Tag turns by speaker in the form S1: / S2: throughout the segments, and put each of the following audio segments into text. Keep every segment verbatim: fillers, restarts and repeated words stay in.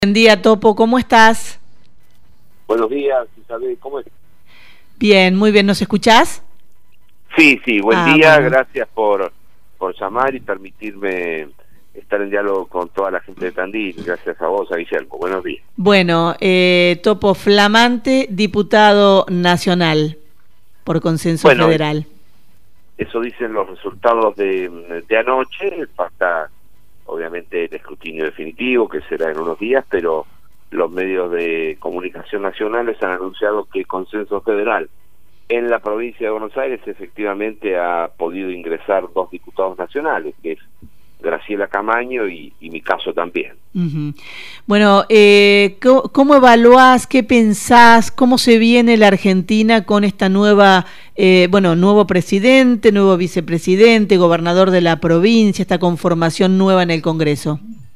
S1: Buen día, Topo, ¿cómo estás?
S2: Buenos días, Isabel, ¿cómo estás?
S1: Bien, muy bien, ¿nos escuchás?
S2: Sí, sí, buen
S1: Ah,
S2: día,
S1: bueno.
S2: gracias por, por llamar y permitirme estar en diálogo con toda la gente de Tandil. Gracias a vos, a Guillermo. Buenos días.
S1: Bueno, eh, Topo, flamante diputado nacional por consenso
S2: Bueno,
S1: federal.
S2: eso dicen los resultados de, de anoche. Falta, obviamente, el escrutinio definitivo, que será en unos días, pero los medios de comunicación nacionales han anunciado que el consenso federal en la provincia de Buenos Aires efectivamente ha podido ingresar dos diputados nacionales, que es Graciela Camaño y, y mi caso también.
S1: Uh-huh. Bueno, eh, ¿cómo, ¿cómo evaluás, qué pensás, cómo se viene la Argentina con esta nueva, eh, bueno, nuevo presidente, nuevo vicepresidente, gobernador de la provincia, esta conformación nueva en el Congreso?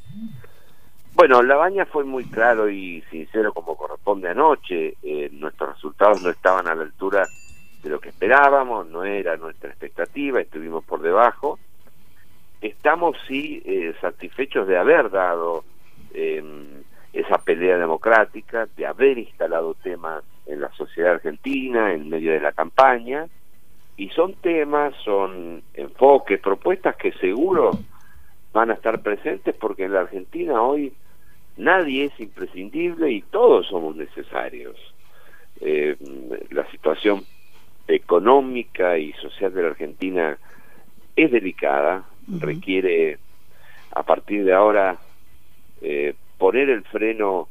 S2: Bueno, Labaña fue muy claro y sincero como corresponde anoche. Eh, nuestros resultados no estaban a la altura de lo que esperábamos, no era nuestra expectativa, estuvimos por debajo. Estamos sí eh, satisfechos de haber dado eh, esa pelea democrática, de haber instalado temas en la sociedad argentina en medio de la campaña, y son temas, son enfoques, propuestas que seguro van a estar presentes, porque en la Argentina hoy nadie es imprescindible y todos somos necesarios. Eh, la situación económica y social de la Argentina es delicada, uh-huh. Requiere a partir de ahora eh, poner el freno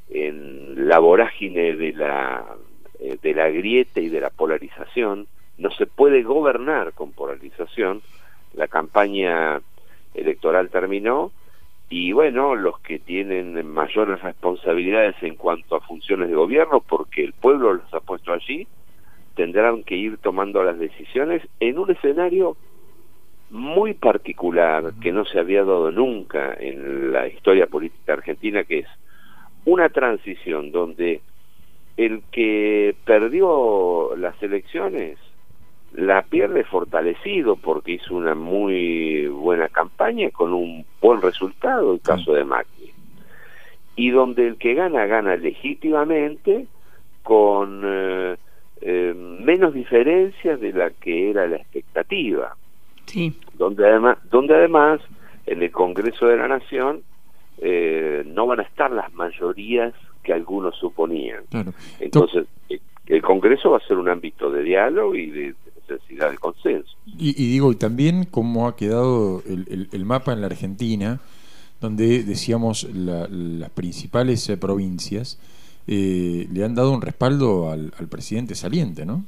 S2: en la vorágine de la, eh, de la grieta y de la polarización. No se puede gobernar con polarización. La campaña electoral terminó y bueno, los que tienen mayores responsabilidades en cuanto a funciones de gobierno, porque el pueblo los ha puesto allí, tendrán que ir tomando las decisiones en un escenario muy particular que no se había dado nunca en la historia política argentina, que es una transición donde el que perdió las elecciones la pierde fortalecido porque hizo una muy buena campaña con un buen resultado, el caso de Macri, y donde el que gana, gana legítimamente con eh, eh, menos diferencias de la que era la expectativa.
S1: Sí. Donde
S2: además, donde además en el Congreso de la Nación eh, no van a estar las mayorías que algunos suponían. Claro. Entonces, el, el Congreso va a ser un ámbito de diálogo y de, de necesidad de consenso.
S3: Y, y digo, y también cómo ha quedado el, el, el mapa en la Argentina, donde decíamos la, las principales eh, provincias eh, le han dado un respaldo al, al presidente saliente, ¿no?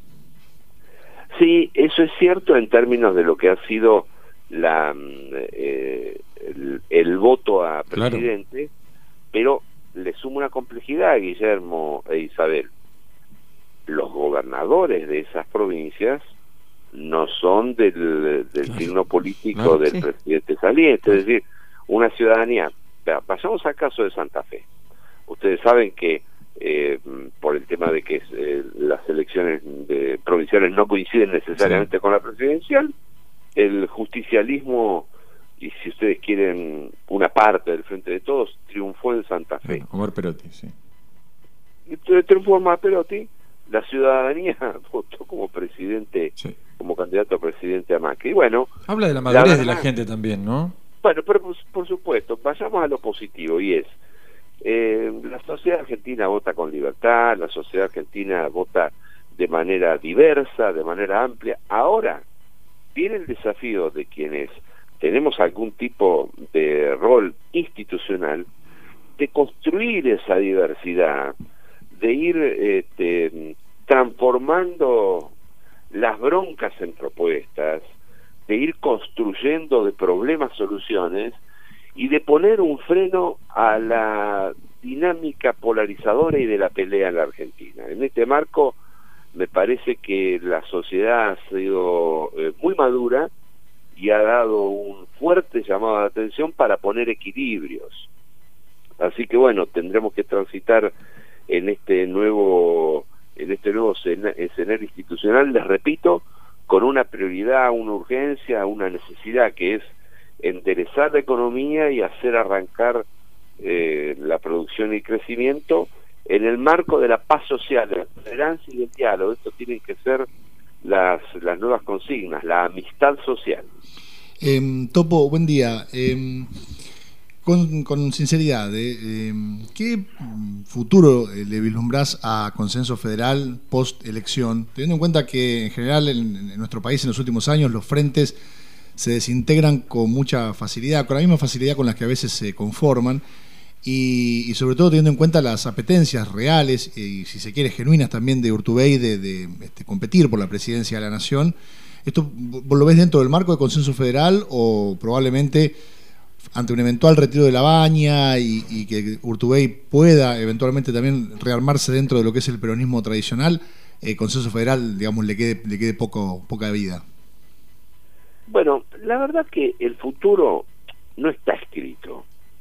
S2: Sí, eso es cierto en términos de lo que ha sido la eh, el, el voto a presidente, claro. Pero le suma una complejidad, Guillermo e Isabel. Los gobernadores de esas provincias no son del, del claro. signo político claro, del sí. presidente saliente, es decir, una ciudadanía. Vayamos al caso de Santa Fe. Ustedes saben que Eh, por el tema de que eh, las elecciones de provinciales no coinciden necesariamente sí. con la presidencial, el justicialismo, y si ustedes quieren una parte del Frente de Todos, triunfó en Santa Fe.
S3: Bueno, Omar Perotti, sí.
S2: Y triunfó Omar Perotti, la ciudadanía votó como presidente, sí. como candidato a presidente a Macri. Y bueno,
S3: habla de la madurez la verdad, de la gente también, ¿no?
S2: Bueno, pero por, por supuesto, vayamos a lo positivo, y es Eh, la sociedad argentina vota con libertad, la sociedad argentina vota de manera diversa, de manera amplia. Ahora viene el desafío de quienes tenemos algún tipo de rol institucional, de construir esa diversidad, de ir este, transformando las broncas en propuestas, de ir construyendo de problemas soluciones, y de poner un freno a la dinámica polarizadora y de la pelea en la Argentina. En este marco, me parece que la sociedad ha sido eh, muy madura y ha dado un fuerte llamado de atención para poner equilibrios. Así que bueno, tendremos que transitar en este nuevo, en este nuevo escenario institucional, les repito, con una prioridad, una urgencia, una necesidad, que es enderezar la economía y hacer arrancar eh, la producción y crecimiento en el marco de la paz social, de la tolerancia y del diálogo. Esto tienen que ser las, las nuevas consignas, la amistad social.
S4: Eh, Topo, buen día. Eh, con, con sinceridad, eh, eh, ¿qué futuro le vislumbrás a Consenso Federal post-elección? Teniendo en cuenta que en general en, en nuestro país en los últimos años los frentes se desintegran con mucha facilidad, con la misma facilidad con las que a veces se conforman, y, y sobre todo teniendo en cuenta las apetencias reales y, si se quiere, genuinas también de Urtubey de, de este, competir por la presidencia de la Nación. ¿Esto vos lo ves dentro del marco de Consenso Federal o probablemente ante un eventual retiro de Labaña y, y que Urtubey pueda eventualmente también rearmarse dentro de lo que es el peronismo tradicional, eh, Consenso Federal, digamos, le quede, le quede poco, poca vida?
S2: Bueno, la verdad que el futuro no está escrito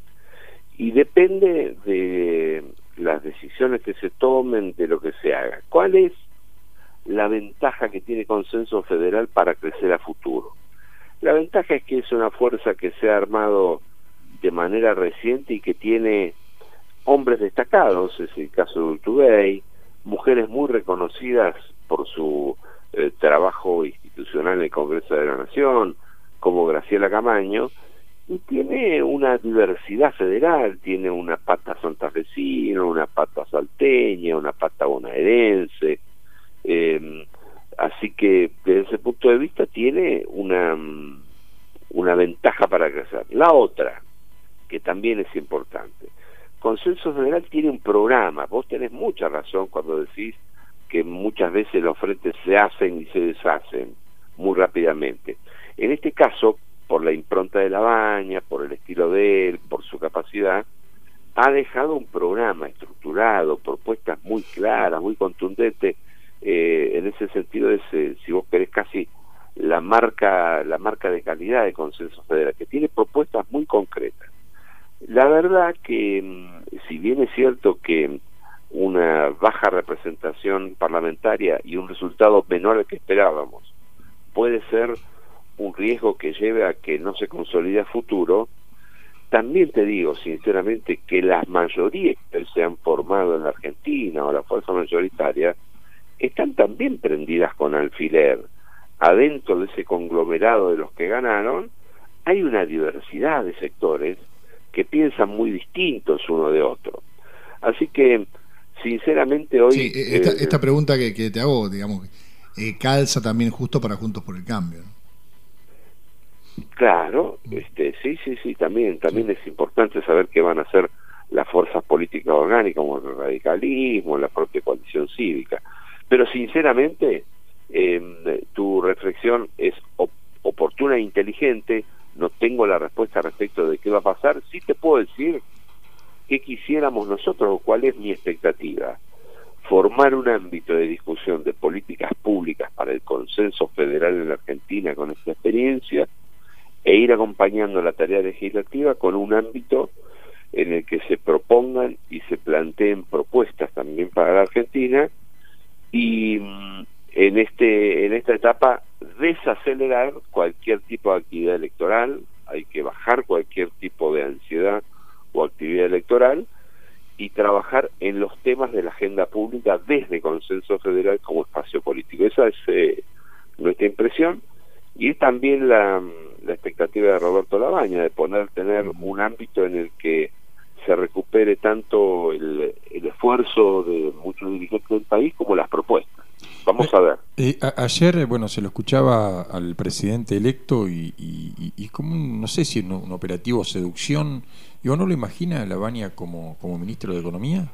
S2: y depende de las decisiones que se tomen, de lo que se haga. ¿Cuál es la ventaja que tiene Consenso Federal para crecer a futuro? La ventaja es que es una fuerza que se ha armado de manera reciente y que tiene hombres destacados, es el caso de Urtubey, mujeres muy reconocidas por su eh, trabajo institucional en el Congreso de la Nación, como Graciela Camaño, y tiene una diversidad federal, tiene una pata santafesina, una pata salteña, una pata bonaerense, eh, así que desde ese punto de vista tiene una, una ventaja para crecer. La otra, que también es importante, Consenso Federal tiene un programa. Vos tenés mucha razón cuando decís que muchas veces los frentes se hacen y se deshacen muy rápidamente. En este caso, por la impronta de Labaña, por el estilo de él, por su capacidad, ha dejado un programa estructurado, propuestas muy claras, muy contundentes. Eh, en ese sentido es, eh, si vos querés, casi la marca la marca de calidad de Consenso Federal, que tiene propuestas muy concretas. La verdad que, si bien es cierto que una baja representación parlamentaria y un resultado menor al que esperábamos puede ser un riesgo que lleve a que no se consolide a futuro, también te digo sinceramente que las mayorías que se han formado en la Argentina, o la fuerza mayoritaria, están también prendidas con alfiler. Adentro de ese conglomerado de los que ganaron hay una diversidad de sectores que piensan muy distintos uno de otro. Así que, sinceramente, hoy...
S4: Sí, esta,
S2: eh,
S4: esta pregunta que, que te hago, digamos, eh, calza también justo para Juntos por el Cambio, ¿no?
S2: Claro, este, sí, sí, sí, también, también es importante saber qué van a hacer las fuerzas políticas orgánicas, como el radicalismo, la propia coalición cívica. Pero, sinceramente, eh, tu reflexión es op oportuna e inteligente. No tengo la respuesta respecto de qué va a pasar. Sí te puedo decir qué quisiéramos nosotros o cuál es mi expectativa. Formar un ámbito de discusión de políticas públicas para el consenso federal en la Argentina con esta experiencia, e ir acompañando la tarea legislativa con un ámbito en el que se propongan y se planteen propuestas también para la Argentina, y en este en esta etapa desacelerar cualquier tipo de actividad electoral. Hay que bajar cualquier tipo de ansiedad o actividad electoral y trabajar en los temas de la agenda pública desde Consenso Federal como espacio político. Esa es eh, nuestra impresión, y es también la, la expectativa de Roberto Labaña, de poder tener un ámbito en el que se recupere tanto el, el esfuerzo de muchos dirigentes del país como las propuestas. Vamos a ver.
S3: Eh, a, ayer, bueno, se lo escuchaba al presidente electo y, y, y como un, no sé si un, un operativo seducción. ¿Yo no lo imagina a Labaña como, como ministro de Economía?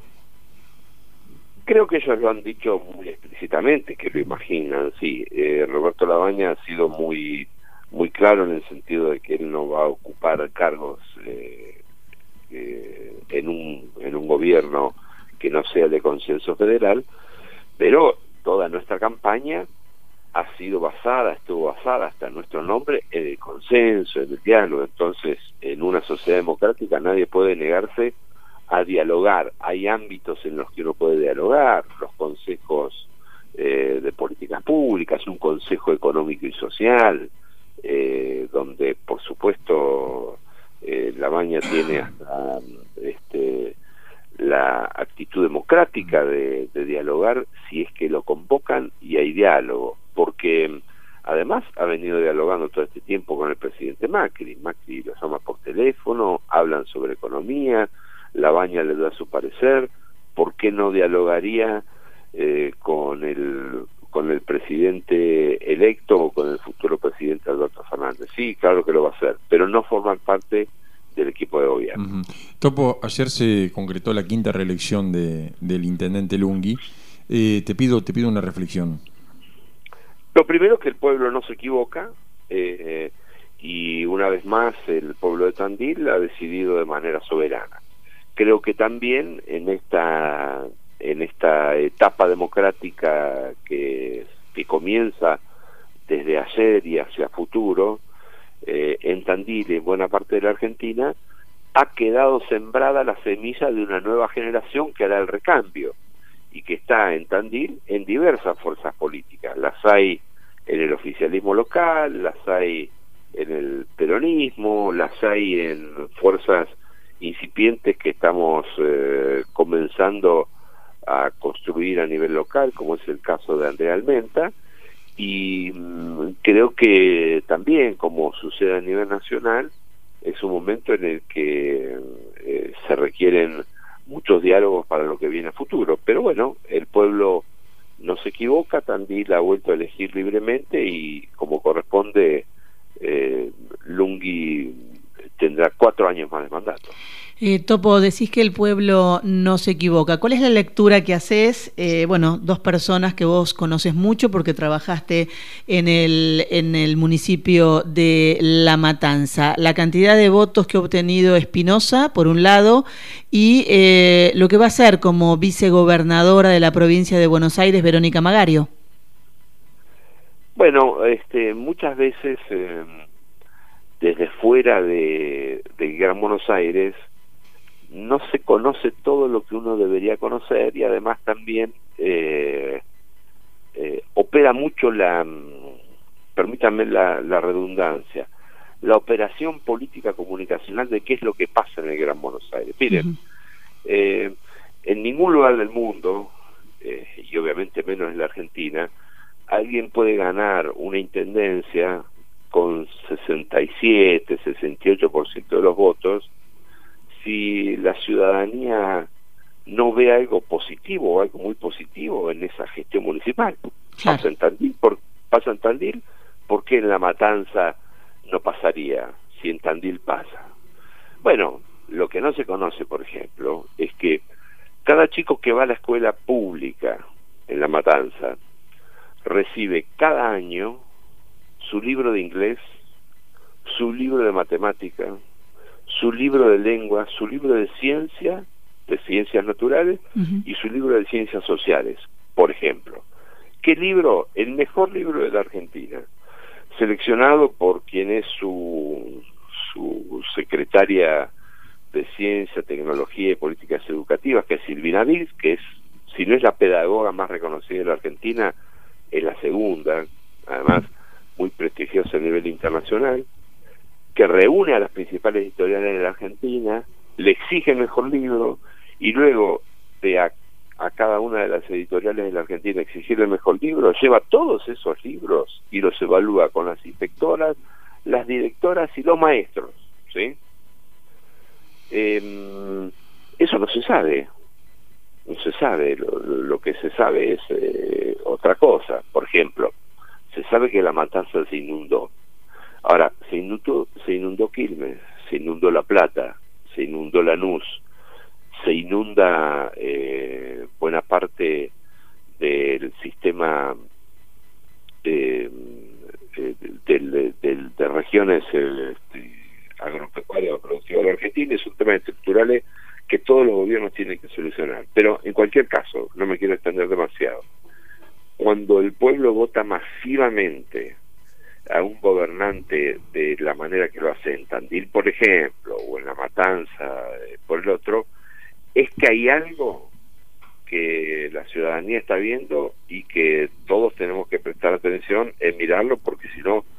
S2: Creo que ellos lo han dicho muy explícitamente, que lo imaginan, sí. Eh, Roberto Labaña ha sido muy muy claro en el sentido de que él no va a ocupar cargos eh, eh, en un en un gobierno que no sea de Consenso Federal, pero toda nuestra campaña ha sido basada, estuvo basada hasta nuestro nombre en el consenso, en el diálogo. Entonces, en una sociedad democrática nadie puede negarse a dialogar. Hay ámbitos en los que uno puede dialogar, los consejos eh, de políticas públicas, un consejo económico y social, eh, donde por supuesto eh, Labaña tiene hasta este, la actitud democrática de, de dialogar si es que lo convocan y hay diálogo, porque además ha venido dialogando todo este tiempo con el presidente Macri. Macri lo llama por teléfono, hablan sobre economía, Labaña le da su parecer. ¿Por qué no dialogaría eh, con el con el presidente electo o con el futuro presidente Alberto Fernández? Sí, claro que lo va a hacer, pero no forman parte del equipo de gobierno.
S3: Uh-huh. Topo, ayer se concretó la quinta reelección de, del intendente Lunghi. Eh, te pido te pido una reflexión.
S2: Lo primero, que el pueblo no se equivoca, eh, y una vez más el pueblo de Tandil ha decidido de manera soberana. Creo que también en esta en esta etapa democrática que, que comienza desde ayer y hacia futuro, eh, en Tandil y en buena parte de la Argentina, ha quedado sembrada la semilla de una nueva generación que hará el recambio, y que está en Tandil en diversas fuerzas políticas. Las hay en el oficialismo local, las hay en el peronismo, las hay en fuerzas incipientes que estamos eh, comenzando a construir a nivel local, como es el caso de Andrea Almenta, y mmm, creo que también, como sucede a nivel nacional, es un momento en el que eh, se requieren muchos diálogos para lo que viene a futuro. Pero bueno, el pueblo no se equivoca, Tandil ha vuelto a elegir libremente y, como corresponde, eh, Lunghi tendrá cuatro años más de mandato.
S1: Eh, Topo, decís que el pueblo no se equivoca. ¿Cuál es la lectura que haces? Eh, bueno, dos personas que vos conoces mucho porque trabajaste en el, en el municipio de La Matanza. La cantidad de votos que ha obtenido Espinosa, por un lado, y eh, lo que va a hacer como vicegobernadora de la provincia de Buenos Aires, Verónica Magario.
S2: Bueno, este, muchas veces eh, desde fuera de, de Gran Buenos Aires no se conoce todo lo que uno debería conocer, y además también eh, eh, opera mucho la, permítanme la, la redundancia, la operación política comunicacional de qué es lo que pasa en el Gran Buenos Aires. Miren, uh-huh. eh, en ningún lugar del mundo, eh, y obviamente menos en la Argentina, alguien puede ganar una intendencia con sesenta y siete, sesenta y ocho por ciento de los votos si la ciudadanía no ve algo positivo, algo muy positivo en esa gestión municipal. Claro. Pasa en Tandil, por, pasa en Tandil, ¿por qué en La Matanza no pasaría si en Tandil pasa? Bueno, lo que no se conoce, por ejemplo, es que cada chico que va a la escuela pública en La Matanza recibe cada año su libro de inglés, su libro de matemática, su libro de lengua, su libro de ciencia, de ciencias naturales, uh-huh. y su libro de ciencias sociales, por ejemplo. ¿Qué libro? El mejor libro de la Argentina, seleccionado por quien es su, su secretaria de Ciencia, Tecnología y Políticas Educativas, que es Silvina Viz, que es, si no es la pedagoga más reconocida de la Argentina, es la segunda, además muy prestigiosa a nivel internacional, que reúne a las principales editoriales de la Argentina, le exige el mejor libro, y luego de a, a cada una de las editoriales de la Argentina exigirle el mejor libro, lleva todos esos libros y los evalúa con las inspectoras, las directoras y los maestros, ¿sí? Eh, eso no se sabe, no se sabe, lo, lo que se sabe es eh, otra cosa. Por ejemplo, se sabe que La Matanza se inundó. Ahora, se inundó, se inundó Quilmes, se inundó La Plata, se inundó Lanús, se inunda eh, buena parte del sistema de, de, de, de, de, de regiones eh, agropecuarias o productivas de la Argentina. Es un tema estructural que todos los gobiernos tienen que solucionar. Pero en cualquier caso, no me quiero extender demasiado, cuando el pueblo vota masivamente a un gobernante de la manera que lo hace en Tandil, por ejemplo, o en La Matanza, eh, por el otro, es que hay algo que la ciudadanía está viendo y que todos tenemos que prestar atención en mirarlo, porque si no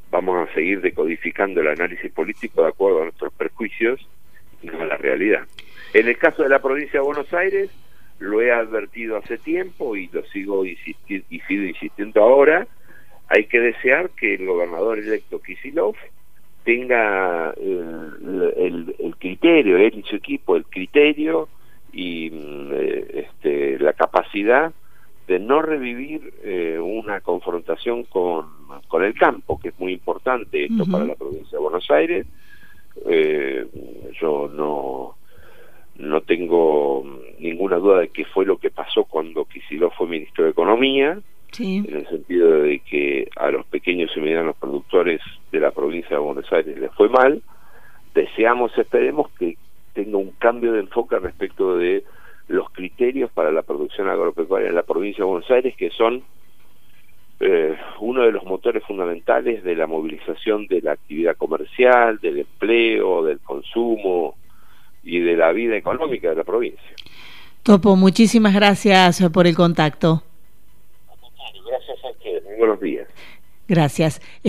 S2: vamos a seguir decodificando el análisis político de acuerdo a nuestros prejuicios y no a la realidad. En el caso de la provincia de Buenos Aires, lo he advertido hace tiempo y lo sigo insistiendo y sigo insistiendo ahora. Hay que desear que el gobernador electo Kicillof tenga el, el, el criterio, él y su equipo, el criterio y eh, este, la capacidad de no revivir eh, una confrontación con, con el campo, que es muy importante esto uh-huh. para la provincia de Buenos Aires. Eh, yo no no tengo ninguna duda de qué fue lo que pasó cuando Kicillof fue ministro de Economía, sí. en el sentido de que a los pequeños y medianos productores de la provincia de Buenos Aires les fue mal. Deseamos, esperemos que tenga un cambio de enfoque respecto de los criterios para la producción agropecuaria en la provincia de Buenos Aires, que son eh, uno de los motores fundamentales de la movilización de la actividad comercial, del empleo, del consumo y de la vida económica de la provincia.
S1: Topo, muchísimas gracias por el contacto.
S2: Gracias a ustedes, muy buenos días.
S1: Gracias.